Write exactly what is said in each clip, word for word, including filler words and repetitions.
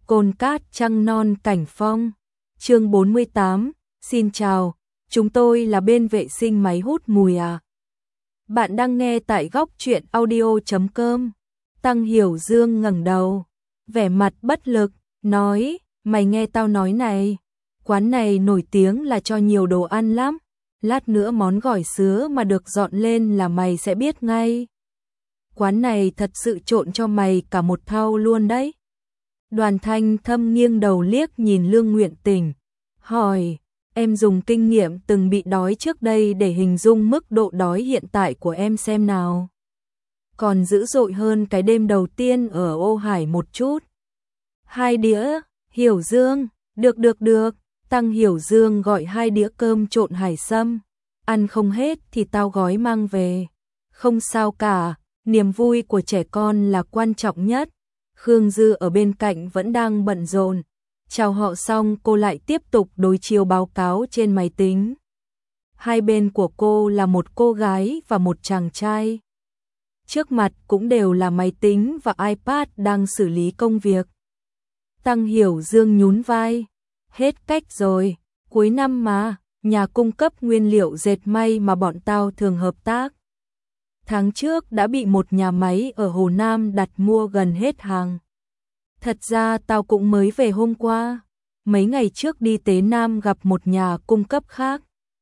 Cồn cát trăng non cảnh phong. Chương bốn mươi tám. Xin chào, chúng tôi là bên vệ sinh máy hút mùi à. Bạn đang nghe tại góc truyện audio chấm com. Tăng Hiểu Dương ngẩng đầu, vẻ mặt bất lực, nói, mày nghe tao nói này, quán này nổi tiếng là cho nhiều đồ ăn lắm, lát nữa món gỏi sứa mà được dọn lên là mày sẽ biết ngay. Quán này thật sự trộn cho mày cả một thau luôn đấy. Đoàn Thanh Thâm nghiêng đầu liếc nhìn Lương Nguyện Tình, hỏi, em dùng kinh nghiệm từng bị đói trước đây để hình dung mức độ đói hiện tại của em xem nào. Còn dữ dội hơn cái đêm đầu tiên ở Ô Hải một chút. Hai đĩa, Hiểu Dương, được được được, Tăng Hiểu Dương gọi hai đĩa cơm trộn hải sâm, ăn không hết thì tao gói mang về. Không sao cả, niềm vui của trẻ con là quan trọng nhất. Khương Dư ở bên cạnh vẫn đang bận rộn. Chào họ xong cô lại tiếp tục đối chiếu báo cáo trên máy tính. Hai bên của cô là một cô gái và một chàng trai. Trước mặt cũng đều là máy tính và iPad đang xử lý công việc. Tăng Hiểu Dương nhún vai. Hết cách rồi, cuối năm mà, nhà cung cấp nguyên liệu dệt may mà bọn tao thường hợp tác. Tháng trước đã bị một nhà máy ở Hồ Nam đặt mua gần hết hàng. Thật ra tao cũng mới về hôm qua, mấy ngày trước đi Tế Nam gặp một nhà cung cấp khác.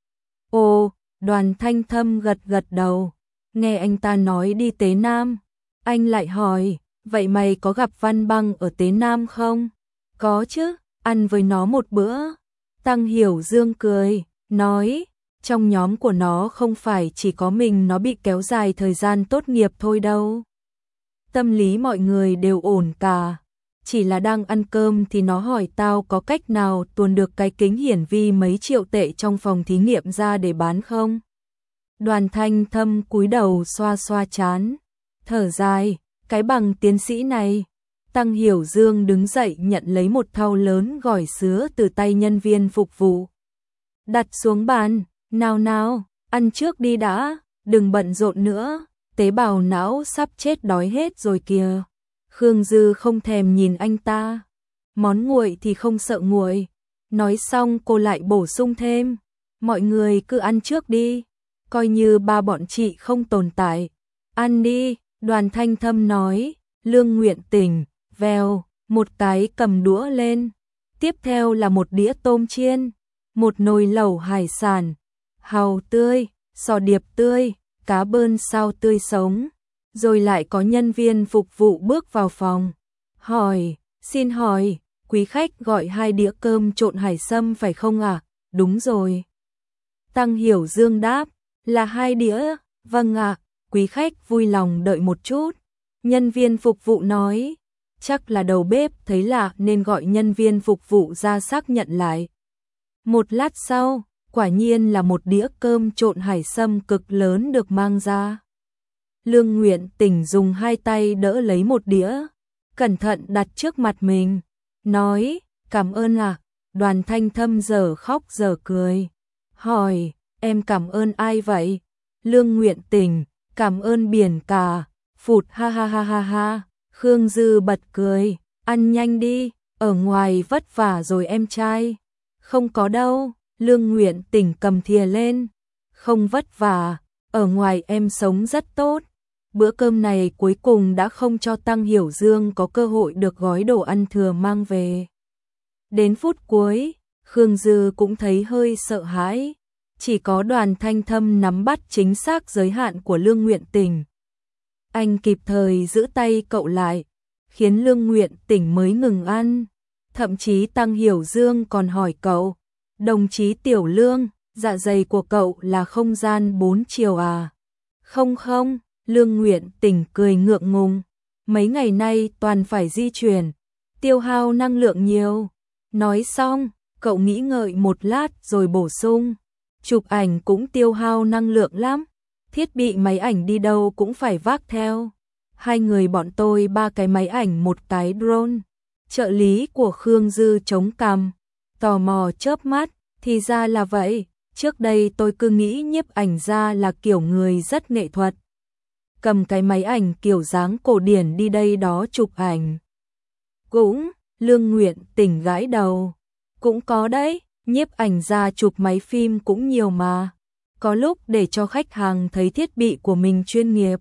Ồ, Đoàn Thanh Thâm gật gật đầu, nghe anh ta nói đi Tế Nam. Anh lại hỏi, vậy mày có gặp Văn Băng ở Tế Nam không? Có chứ, ăn với nó một bữa. Tăng Hiểu Dương cười, nói, trong nhóm của nó không phải chỉ có mình nó bị kéo dài thời gian tốt nghiệp thôi đâu. Tâm lý mọi người đều ổn cả. Chỉ là đang ăn cơm thì nó hỏi tao có cách nào tuồn được cái kính hiển vi mấy triệu tệ trong phòng thí nghiệm ra để bán không? Đoàn Thanh Thâm cúi đầu xoa xoa trán, thở dài, cái bằng tiến sĩ này. Tăng Hiểu Dương đứng dậy nhận lấy một thau lớn gỏi sứa từ tay nhân viên phục vụ. Đặt xuống bàn, nào nào, ăn trước đi đã, đừng bận rộn nữa, tế bào não sắp chết đói hết rồi kìa. Khương Dư không thèm nhìn anh ta. Món nguội thì không sợ nguội. Nói xong cô lại bổ sung thêm, mọi người cứ ăn trước đi, coi như ba bọn chị không tồn tại. Ăn đi, Đoàn Thanh Thâm nói. Lương Nguyện Tình, vèo, một cái cầm đũa lên. Tiếp theo là một đĩa tôm chiên, một nồi lẩu hải sản, hàu tươi, sò điệp tươi, cá bơn sao tươi sống. Rồi lại có nhân viên phục vụ bước vào phòng. Hỏi, xin hỏi, quý khách gọi hai đĩa cơm trộn hải sâm phải không ạ? À? Đúng rồi. Tăng Hiểu Dương đáp, là hai đĩa, vâng ạ, à, quý khách vui lòng đợi một chút. Nhân viên phục vụ nói, chắc là đầu bếp thấy lạ nên gọi nhân viên phục vụ ra xác nhận lại. Một lát sau, quả nhiên là một đĩa cơm trộn hải sâm cực lớn được mang ra. Lương Nguyện Tình dùng hai tay đỡ lấy một đĩa, cẩn thận đặt trước mặt mình, nói, cảm ơn ạ. À. Đoàn Thanh Thâm giờ khóc giờ cười, hỏi, em cảm ơn ai vậy? Lương Nguyện Tình, cảm ơn biển cả, phụt ha ha ha ha ha. Khương Dư bật cười, ăn nhanh đi, ở ngoài vất vả rồi em trai. Không có đâu, Lương Nguyện Tình cầm thìa lên, không vất vả, ở ngoài em sống rất tốt. Bữa cơm này cuối cùng đã không cho Tăng Hiểu Dương có cơ hội được gói đồ ăn thừa mang về. Đến phút cuối, Khương Dư cũng thấy hơi sợ hãi. Chỉ có Đoàn Thanh Thâm nắm bắt chính xác giới hạn của Lương Nguyện Tình. Anh kịp thời giữ tay cậu lại, khiến Lương Nguyện Tình mới ngừng ăn. Thậm chí Tăng Hiểu Dương còn hỏi cậu, đồng chí Tiểu Lương, dạ dày của cậu là không gian bốn chiều à? Không không. Lương Nguyện Tình cười ngượng ngùng, mấy ngày nay toàn phải di chuyển, tiêu hao năng lượng nhiều. Nói xong, cậu nghĩ ngợi một lát rồi bổ sung, chụp ảnh cũng tiêu hao năng lượng lắm, thiết bị máy ảnh đi đâu cũng phải vác theo. Hai người bọn tôi ba cái máy ảnh một cái drone. Trợ lý của Khương Dư chống cằm, tò mò chớp mắt, thì ra là vậy, trước đây tôi cứ nghĩ nhiếp ảnh gia là kiểu người rất nghệ thuật. Cầm cái máy ảnh kiểu dáng cổ điển đi đây đó chụp ảnh. Cũng, Lương Nguyện Tình gãi đầu. Cũng có đấy, nhiếp ảnh gia chụp máy phim cũng nhiều mà. Có lúc để cho khách hàng thấy thiết bị của mình chuyên nghiệp,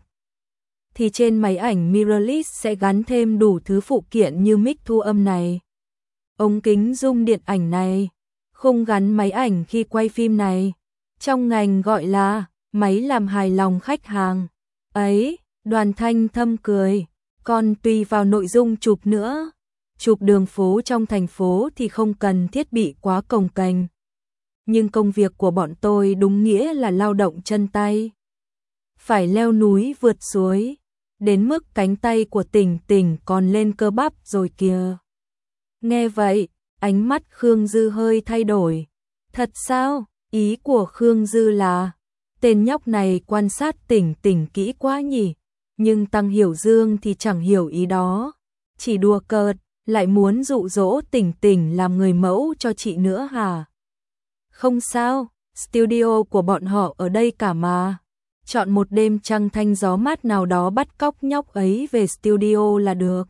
thì trên máy ảnh mirrorless sẽ gắn thêm đủ thứ phụ kiện như mic thu âm này, ống kính zoom điện ảnh này, khung gắn máy ảnh khi quay phim này. Trong ngành gọi là máy làm hài lòng khách hàng. Ấy, Đoàn Thanh Thâm cười, còn tùy vào nội dung chụp nữa. Chụp đường phố trong thành phố thì không cần thiết bị quá cồng kềnh. Nhưng công việc của bọn tôi đúng nghĩa là lao động chân tay. Phải leo núi vượt suối, đến mức cánh tay của Tình Tình còn lên cơ bắp rồi kìa. Nghe vậy, ánh mắt Khương Dư hơi thay đổi. Thật sao? Ý của Khương Dư là, tên nhóc này quan sát Tình Tình kỹ quá nhỉ. Nhưng Tăng Hiểu Dương thì chẳng hiểu ý đó. Chỉ đùa cợt, lại muốn dụ dỗ Tình Tình làm người mẫu cho chị nữa hả? Không sao, studio của bọn họ ở đây cả mà. Chọn một đêm trăng thanh gió mát nào đó bắt cóc nhóc ấy về studio là được.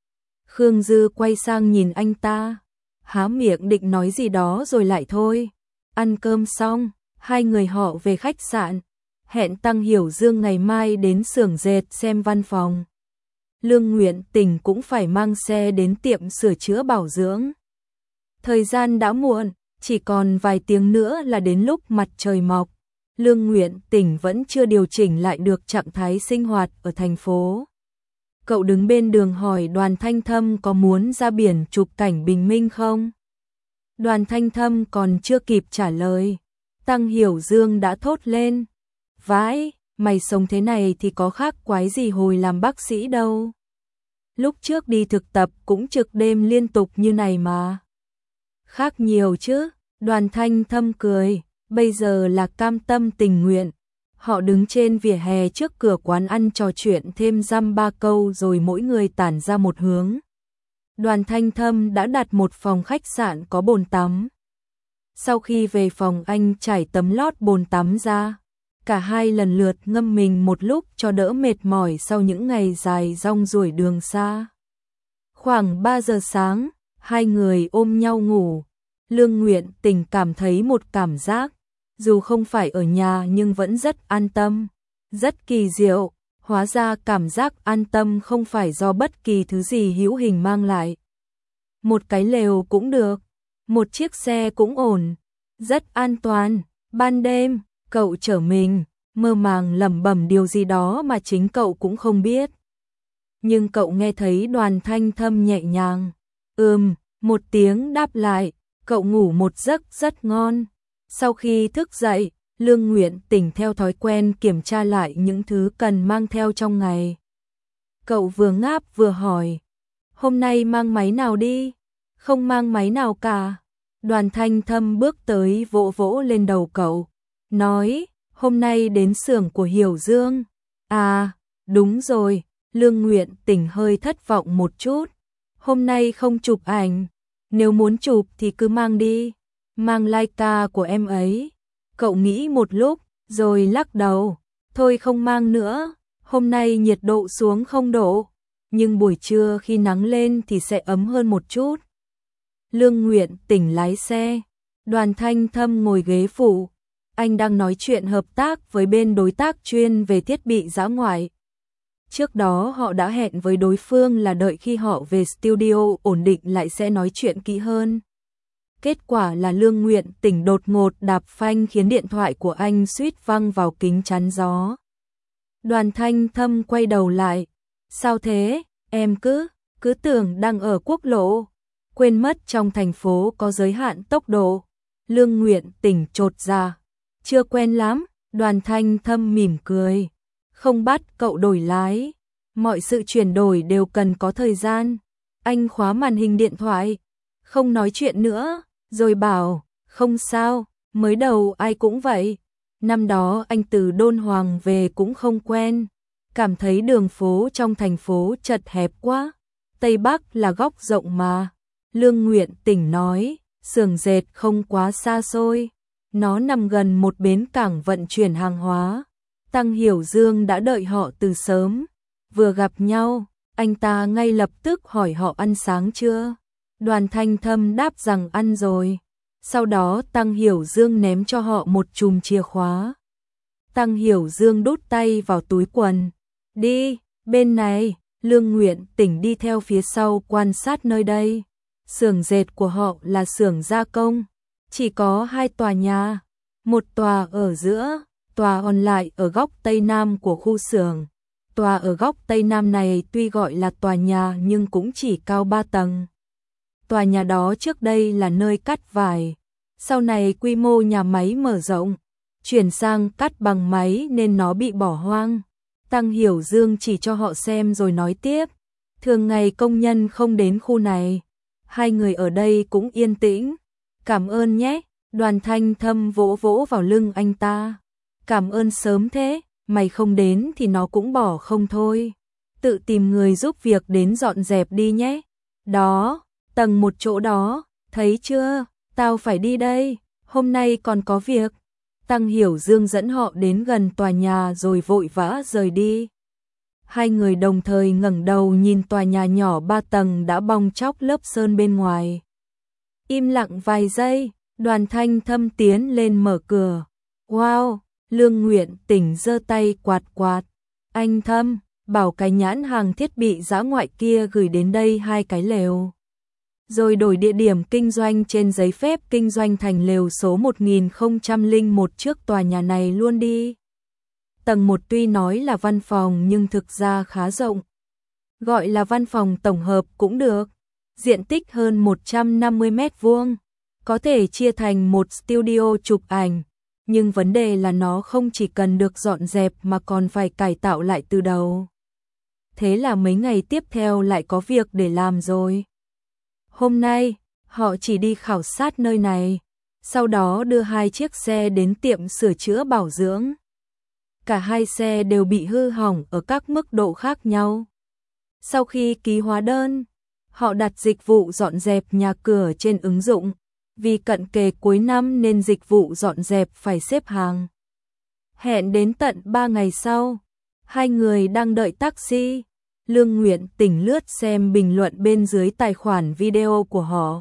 Khương Dư quay sang nhìn anh ta, há miệng định nói gì đó rồi lại thôi. Ăn cơm xong, hai người họ về khách sạn, hẹn Tăng Hiểu Dương ngày mai đến xưởng dệt xem văn phòng. Lương Nguyện Tình cũng phải mang xe đến tiệm sửa chữa bảo dưỡng. Thời gian đã muộn, chỉ còn vài tiếng nữa là đến lúc mặt trời mọc. Lương Nguyện Tình vẫn chưa điều chỉnh lại được trạng thái sinh hoạt ở thành phố. Cậu đứng bên đường hỏi Đoàn Thanh Thâm có muốn ra biển chụp cảnh bình minh không? Đoàn Thanh Thâm còn chưa kịp trả lời, Tăng Hiểu Dương đã thốt lên. Vãi, mày sống thế này thì có khác quái gì hồi làm bác sĩ đâu. Lúc trước đi thực tập cũng trực đêm liên tục như này mà. Khác nhiều chứ, Đoàn Thanh Thâm cười, bây giờ là cam tâm tình nguyện. Họ đứng trên vỉa hè trước cửa quán ăn trò chuyện thêm dăm ba câu rồi mỗi người tản ra một hướng. Đoàn Thanh Thâm đã đặt một phòng khách sạn có bồn tắm. Sau khi về phòng anh trải tấm lót bồn tắm ra. Cả hai lần lượt ngâm mình một lúc cho đỡ mệt mỏi sau những ngày dài rong ruổi đường xa. Khoảng ba giờ sáng, hai người ôm nhau ngủ. Lương Nguyện Tình cảm thấy một cảm giác, dù không phải ở nhà nhưng vẫn rất an tâm, rất kỳ diệu. Hóa ra cảm giác an tâm không phải do bất kỳ thứ gì hữu hình mang lại. Một cái lều cũng được, một chiếc xe cũng ổn, rất an toàn. Ban đêm, cậu trở mình, mơ màng lẩm bẩm điều gì đó mà chính cậu cũng không biết. Nhưng cậu nghe thấy Đoàn Thanh Thâm nhẹ nhàng, ừm, một tiếng đáp lại, cậu ngủ một giấc rất ngon. Sau khi thức dậy, Lương Nguyện Tình theo thói quen kiểm tra lại những thứ cần mang theo trong ngày. Cậu vừa ngáp vừa hỏi, hôm nay mang máy nào đi? Không mang máy nào cả. Đoàn Thanh Thâm bước tới vỗ vỗ lên đầu cậu, nói, hôm nay đến xưởng của Hiểu Dương. À, đúng rồi, Lương Nguyện Tình hơi thất vọng một chút. Hôm nay không chụp ảnh, nếu muốn chụp thì cứ mang đi, mang Leica của em ấy. Cậu nghĩ một lúc, rồi lắc đầu, thôi không mang nữa, hôm nay nhiệt độ xuống không độ, nhưng buổi trưa khi nắng lên thì sẽ ấm hơn một chút. Lương Nguyện Tình lái xe, Đoàn Thanh Thâm ngồi ghế phụ, anh đang nói chuyện hợp tác với bên đối tác chuyên về thiết bị dã ngoại. Trước đó họ đã hẹn với đối phương là đợi khi họ về studio ổn định lại sẽ nói chuyện kỹ hơn. Kết quả là Lương Nguyện Tình đột ngột đạp phanh khiến điện thoại của anh suýt văng vào kính chắn gió. Đoàn Thanh Thâm quay đầu lại. Sao thế, em cứ, cứ tưởng đang ở quốc lộ. Quên mất trong thành phố có giới hạn tốc độ. Lương Nguyện Tình chột ra. Chưa quen lắm, Đoàn Thanh Thâm mỉm cười. Không bắt cậu đổi lái. Mọi sự chuyển đổi đều cần có thời gian. Anh khóa màn hình điện thoại. Không nói chuyện nữa. Rồi bảo, không sao, mới đầu ai cũng vậy. Năm đó anh từ Đôn Hoàng về cũng không quen. Cảm thấy đường phố trong thành phố chật hẹp quá. Tây Bắc là góc rộng mà. Lương Nguyện Tình nói, xưởng dệt không quá xa xôi. Nó nằm gần một bến cảng vận chuyển hàng hóa. Tăng Hiểu Dương đã đợi họ từ sớm. Vừa gặp nhau, anh ta ngay lập tức hỏi họ ăn sáng chưa. Đoàn Thanh Thâm đáp rằng ăn rồi. Sau đó Tăng Hiểu Dương ném cho họ một chùm chìa khóa. Tăng Hiểu Dương đút tay vào túi quần. Đi, bên này, Lương Nguyện Tỉnh đi theo phía sau quan sát nơi đây. Xưởng dệt của họ là xưởng gia công, chỉ có hai tòa nhà, một tòa ở giữa, tòa còn lại ở góc tây nam của khu xưởng. Tòa ở góc tây nam này tuy gọi là tòa nhà nhưng cũng chỉ cao ba tầng. Tòa nhà đó trước đây là nơi cắt vải, sau này quy mô nhà máy mở rộng, chuyển sang cắt bằng máy nên nó bị bỏ hoang. Tăng Hiểu Dương chỉ cho họ xem rồi nói tiếp, thường ngày công nhân không đến khu này, hai người ở đây cũng yên tĩnh. Cảm ơn nhé. Đoàn Thanh Thâm vỗ vỗ vào lưng anh ta. Cảm ơn sớm thế, mày không đến thì nó cũng bỏ không thôi. Tự tìm người giúp việc đến dọn dẹp đi nhé. Đó, tầng một chỗ đó, thấy chưa, tao phải đi đây, hôm nay còn có việc. Tăng Hiểu Dương dẫn họ đến gần tòa nhà rồi vội vã rời đi. Hai người đồng thời ngẩng đầu nhìn tòa nhà nhỏ ba tầng đã bong tróc lớp sơn bên ngoài. Im lặng vài giây, Đoàn Thanh Thâm tiến lên mở cửa. Wow, Lương Nguyện Tỉnh giơ tay quạt quạt. Anh Thâm, bảo cái nhãn hàng thiết bị dã ngoại kia gửi đến đây hai cái lều. Rồi đổi địa điểm kinh doanh trên giấy phép kinh doanh thành lều số một nghìn không trăm lẻ một trước tòa nhà này luôn đi. Tầng một tuy nói là văn phòng nhưng thực ra khá rộng. Gọi là văn phòng tổng hợp cũng được. Diện tích hơn một trăm năm mươi mét vuông. Có thể chia thành một studio chụp ảnh. Nhưng vấn đề là nó không chỉ cần được dọn dẹp mà còn phải cải tạo lại từ đầu. Thế là mấy ngày tiếp theo lại có việc để làm rồi. Hôm nay, họ chỉ đi khảo sát nơi này. Sau đó đưa hai chiếc xe đến tiệm sửa chữa bảo dưỡng. Cả hai xe đều bị hư hỏng ở các mức độ khác nhau. Sau khi ký hóa đơn, họ đặt dịch vụ dọn dẹp nhà cửa trên ứng dụng. Vì cận kề cuối năm nên dịch vụ dọn dẹp phải xếp hàng. Hẹn đến tận ba ngày sau, hai người đang đợi taxi. Lương Nguyện Tỉnh lướt xem bình luận bên dưới tài khoản video của họ.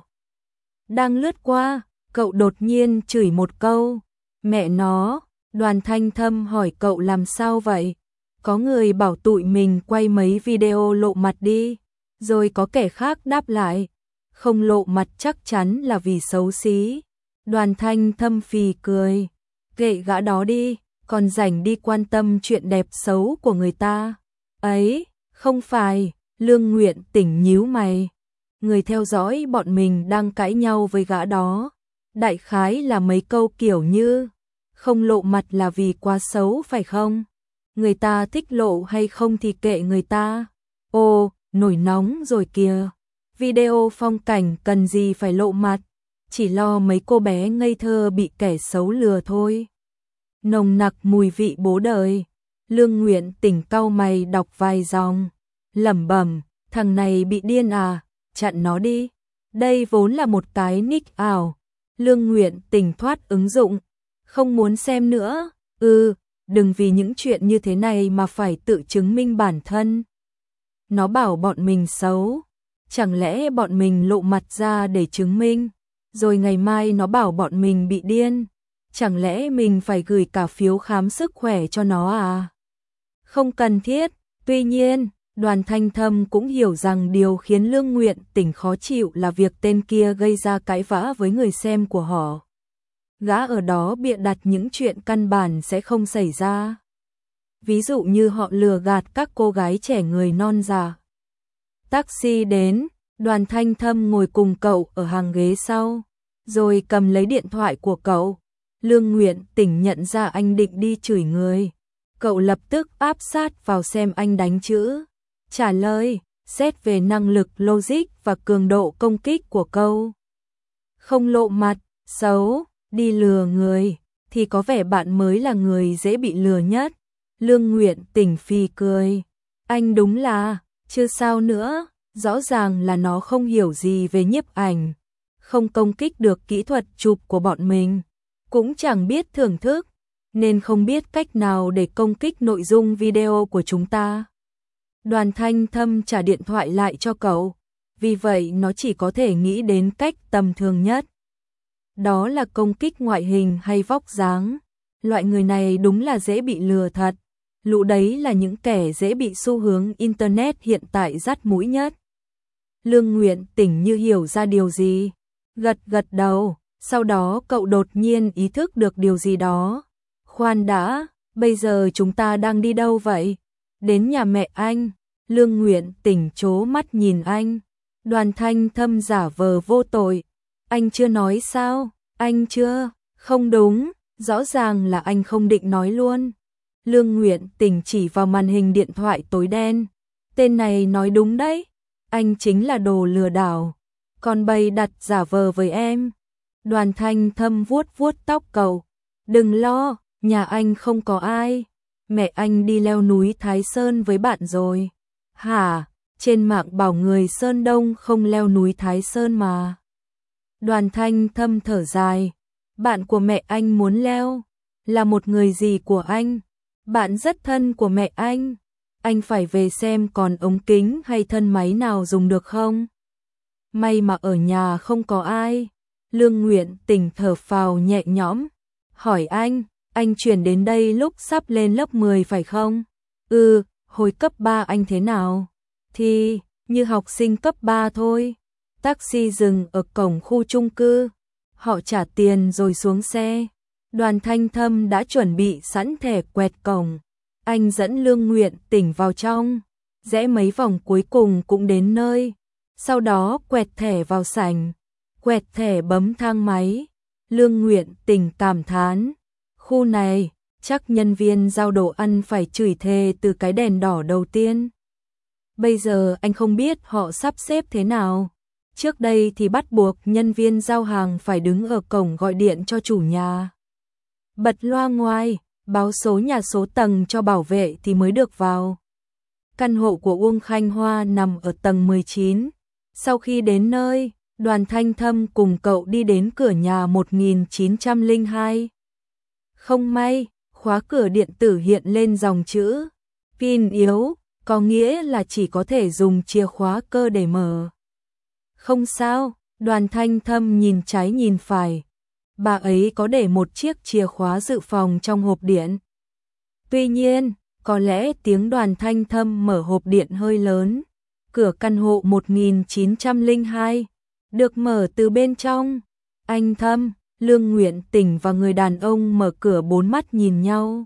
Đang lướt qua, cậu đột nhiên chửi một câu. Mẹ nó, Đoàn Thanh Thâm hỏi cậu làm sao vậy? Có người bảo tụi mình quay mấy video lộ mặt đi. Rồi có kẻ khác đáp lại. Không lộ mặt chắc chắn là vì xấu xí. Đoàn Thanh Thâm phì cười. Kệ gã đó đi, còn rảnh đi quan tâm chuyện đẹp xấu của người ta. Ấy, không phải, Lương Nguyện Tỉnh nhíu mày. Người theo dõi bọn mình đang cãi nhau với gã đó. Đại khái là mấy câu kiểu như, không lộ mặt là vì quá xấu phải không? Người ta thích lộ hay không thì kệ người ta. Ồ, nổi nóng rồi kìa. Video phong cảnh cần gì phải lộ mặt, chỉ lo mấy cô bé ngây thơ bị kẻ xấu lừa thôi. Nồng nặc mùi vị bố đời. Lương Nguyện Tỉnh cau mày đọc vài dòng, lẩm bẩm, thằng này bị điên à, chặn nó đi. Đây vốn là một cái nick ảo. Lương Nguyện Tỉnh thoát ứng dụng, không muốn xem nữa. Ừ, đừng vì những chuyện như thế này mà phải tự chứng minh bản thân. Nó bảo bọn mình xấu. Chẳng lẽ bọn mình lộ mặt ra để chứng minh, rồi ngày mai nó bảo bọn mình bị điên, chẳng lẽ mình phải gửi cả phiếu khám sức khỏe cho nó à? Không cần thiết. Tuy nhiên, Đoàn Thanh Thâm cũng hiểu rằng điều khiến Lương Nguyện Tỉnh khó chịu là việc tên kia gây ra cãi vã với người xem của họ. Gã ở đó bịa đặt những chuyện căn bản sẽ không xảy ra. Ví dụ như họ lừa gạt các cô gái trẻ người non già. Taxi đến, Đoàn Thanh Thâm ngồi cùng cậu ở hàng ghế sau, rồi cầm lấy điện thoại của cậu. Lương Nguyện Tỉnh nhận ra anh định đi chửi người. Cậu lập tức áp sát vào xem anh đánh chữ. Trả lời, xét về năng lực logic và cường độ công kích của câu. Không lộ mặt, xấu, đi lừa người, thì có vẻ bạn mới là người dễ bị lừa nhất. Lương Nguyện Tỉnh phì cười. Anh đúng là, chưa sao nữa. Rõ ràng là nó không hiểu gì về nhiếp ảnh, không công kích được kỹ thuật chụp của bọn mình, cũng chẳng biết thưởng thức, nên không biết cách nào để công kích nội dung video của chúng ta. Đoàn Thanh Thâm trả điện thoại lại cho cậu. vì vậy nó chỉ có thể nghĩ đến cách tầm thường nhất. Đó là công kích ngoại hình hay vóc dáng. Loại người này đúng là dễ bị lừa thật. Lũ đấy là những kẻ dễ bị xu hướng Internet hiện tại dắt mũi nhất. Lương Nguyện Tỉnh như hiểu ra điều gì. Gật gật đầu, sau đó cậu đột nhiên ý thức được điều gì đó. Khoan đã, bây giờ chúng ta đang đi đâu vậy? Đến nhà mẹ anh. Lương Nguyện Tỉnh trố mắt nhìn anh. Đoàn Thanh Thâm giả vờ vô tội. Anh chưa nói sao? Anh chưa? Không đúng, rõ ràng là anh không định nói luôn. Lương Nguyện Tỉnh chỉ vào màn hình điện thoại tối đen. Tên này nói đúng đấy. Anh chính là đồ lừa đảo. Còn bày đặt giả vờ với em. Đoàn Thanh Thâm vuốt vuốt tóc cậu. Đừng lo, nhà anh không có ai. Mẹ anh đi leo núi Thái Sơn với bạn rồi. Hả? Trên mạng bảo người Sơn Đông không leo núi Thái Sơn mà. Đoàn Thanh Thâm thở dài. Bạn của mẹ anh muốn leo. Là một người gì của anh? Bạn rất thân của mẹ anh. Anh phải về xem còn ống kính hay thân máy nào dùng được không? May mà ở nhà không có ai. Lương Nguyện Tỉnh thở phào nhẹ nhõm. Hỏi anh, anh chuyển đến đây lúc sắp lên lớp mười phải không? Ừ, hồi cấp ba anh thế nào? Thì, như học sinh cấp ba thôi. Taxi dừng ở cổng khu chung cư. Họ trả tiền rồi xuống xe. Đoàn Thanh Thâm đã chuẩn bị sẵn thẻ quẹt cổng. Anh dẫn Lương Nguyện Tỉnh vào trong. Rẽ mấy vòng cuối cùng cũng đến nơi. Sau đó quẹt thẻ vào sảnh. Quẹt thẻ bấm thang máy. Lương Nguyện Tỉnh cảm thán. Khu này, chắc nhân viên giao đồ ăn phải chửi thề từ cái đèn đỏ đầu tiên. Bây giờ anh không biết họ sắp xếp thế nào. Trước đây thì bắt buộc nhân viên giao hàng phải đứng ở cổng gọi điện cho chủ nhà. Bật loa ngoài, báo số nhà số tầng cho bảo vệ thì mới được vào. Căn hộ của Uông Khanh Hoa nằm ở tầng mười chín. Sau khi đến nơi, Đoàn Thanh Thâm cùng cậu đi đến cửa nhà một nghìn chín trăm lẻ hai. Không may, khóa cửa điện tử hiện lên dòng chữ pin yếu, có nghĩa là chỉ có thể dùng chìa khóa cơ để mở. Không sao, Đoàn Thanh Thâm nhìn trái nhìn phải. Bà ấy có để một chiếc chìa khóa dự phòng trong hộp điện. Tuy nhiên, có lẽ tiếng Đoàn Thanh Thâm mở hộp điện hơi lớn. Cửa căn hộ một nghìn chín trăm lẻ hai được mở từ bên trong. Anh Thâm, Lương Nguyện Tỉnh và người đàn ông mở cửa bốn mắt nhìn nhau.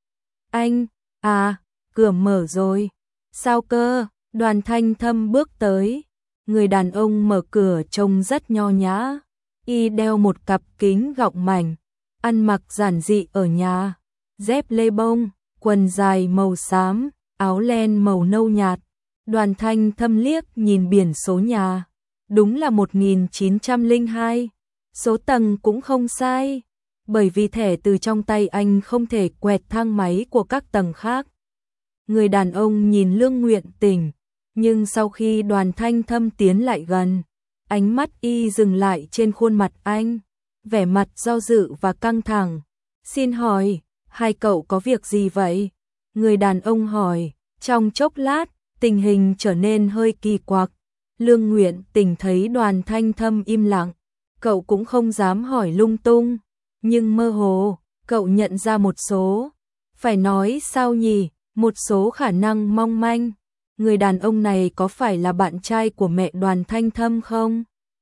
Anh, à, cửa mở rồi. Sao cơ? Đoàn Thanh Thâm bước tới. Người đàn ông mở cửa trông rất nho nhã. Y đeo một cặp kính gọng mảnh, ăn mặc giản dị ở nhà, dép lê bông, quần dài màu xám, áo len màu nâu nhạt. Đoàn Thanh Thâm liếc nhìn biển số nhà, đúng là một nghìn chín trăm lẻ hai, số tầng cũng không sai, bởi vì thẻ từ trong tay anh không thể quẹt thang máy của các tầng khác. Người đàn ông nhìn Lương Nguyện Tỉnh, nhưng sau khi Đoàn Thanh Thâm tiến lại gần, ánh mắt y dừng lại trên khuôn mặt anh, vẻ mặt do dự và căng thẳng. Xin hỏi, hai cậu có việc gì vậy? Người đàn ông hỏi. Trong chốc lát, tình hình trở nên hơi kỳ quặc. Lương Nguyện Tỉnh thấy Đoàn Thanh Thâm im lặng, cậu cũng không dám hỏi lung tung, nhưng mơ hồ, cậu nhận ra một số, phải nói sao nhỉ, một số khả năng mong manh. Người đàn ông này có phải là bạn trai của mẹ Đoàn Thanh Thâm không?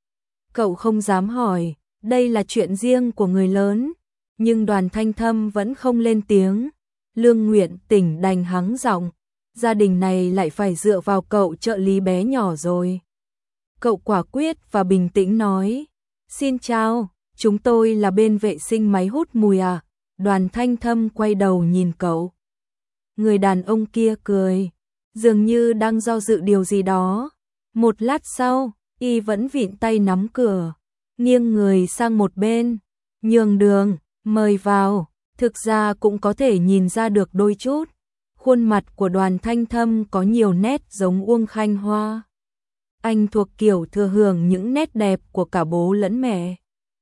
Cậu không dám hỏi, đây là chuyện riêng của người lớn, nhưng Đoàn Thanh Thâm vẫn không lên tiếng. Lương Nguyện Tỉnh đành hắng giọng, gia đình này lại phải dựa vào cậu trợ lý bé nhỏ rồi. Cậu quả quyết và bình tĩnh nói, xin chào, chúng tôi là bên vệ sinh máy hút mùi à? Đoàn Thanh Thâm quay đầu nhìn cậu. Người đàn ông kia cười, dường như đang do dự điều gì đó. Một lát sau, y vẫn vịn tay nắm cửa, nghiêng người sang một bên, nhường đường, mời vào. Thực ra cũng có thể nhìn ra được đôi chút. Khuôn mặt của Đoàn Thanh Thâm có nhiều nét giống Uông Khanh Hoa. Anh thuộc kiểu thừa hưởng những nét đẹp của cả bố lẫn mẹ.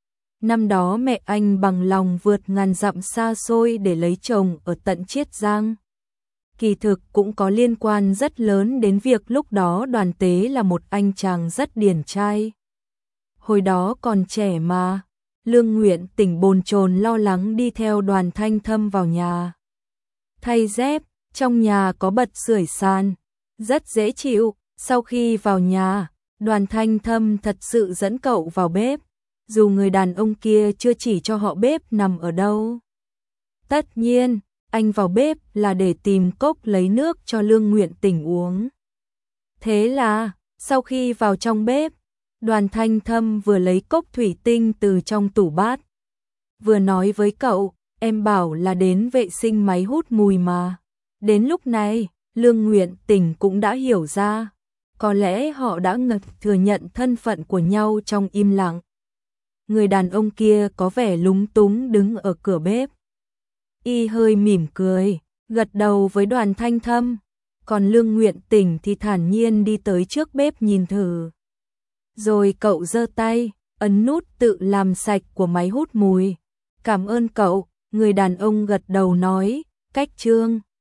Năm đó mẹ anh bằng lòng vượt ngàn dặm xa xôi để lấy chồng ở tận Chiết Giang. kỳ thực cũng có liên quan rất lớn đến việc lúc đó Đoàn Tế là một anh chàng rất điển trai. Hồi đó còn trẻ mà, Lương Nguyện Tỉnh bồn chồn lo lắng đi theo Đoàn Thanh Thâm vào nhà. Thay dép, trong nhà có bật sưởi sàn, rất dễ chịu. Sau khi vào nhà, Đoàn Thanh Thâm thật sự dẫn cậu vào bếp, dù người đàn ông kia chưa chỉ cho họ bếp nằm ở đâu. Tất nhiên, anh vào bếp là để tìm cốc lấy nước cho Lương Nguyện Tỉnh uống. Thế là, sau khi vào trong bếp, Đoàn Thanh Thâm vừa lấy cốc thủy tinh từ trong tủ bát, vừa nói với cậu, em bảo là đến vệ sinh máy hút mùi mà. Đến lúc này, Lương Nguyện Tỉnh cũng đã hiểu ra, có lẽ họ đã ngật thừa nhận thân phận của nhau trong im lặng. Người đàn ông kia có vẻ lúng túng đứng ở cửa bếp. Y hơi mỉm cười, gật đầu với Đoàn Thanh Thâm, còn Lương Nguyện Tỉnh thì thản nhiên đi tới trước bếp nhìn thử. Rồi cậu giơ tay, ấn nút tự làm sạch của máy hút mùi. Cảm ơn cậu, người đàn ông gật đầu nói, cách Trương.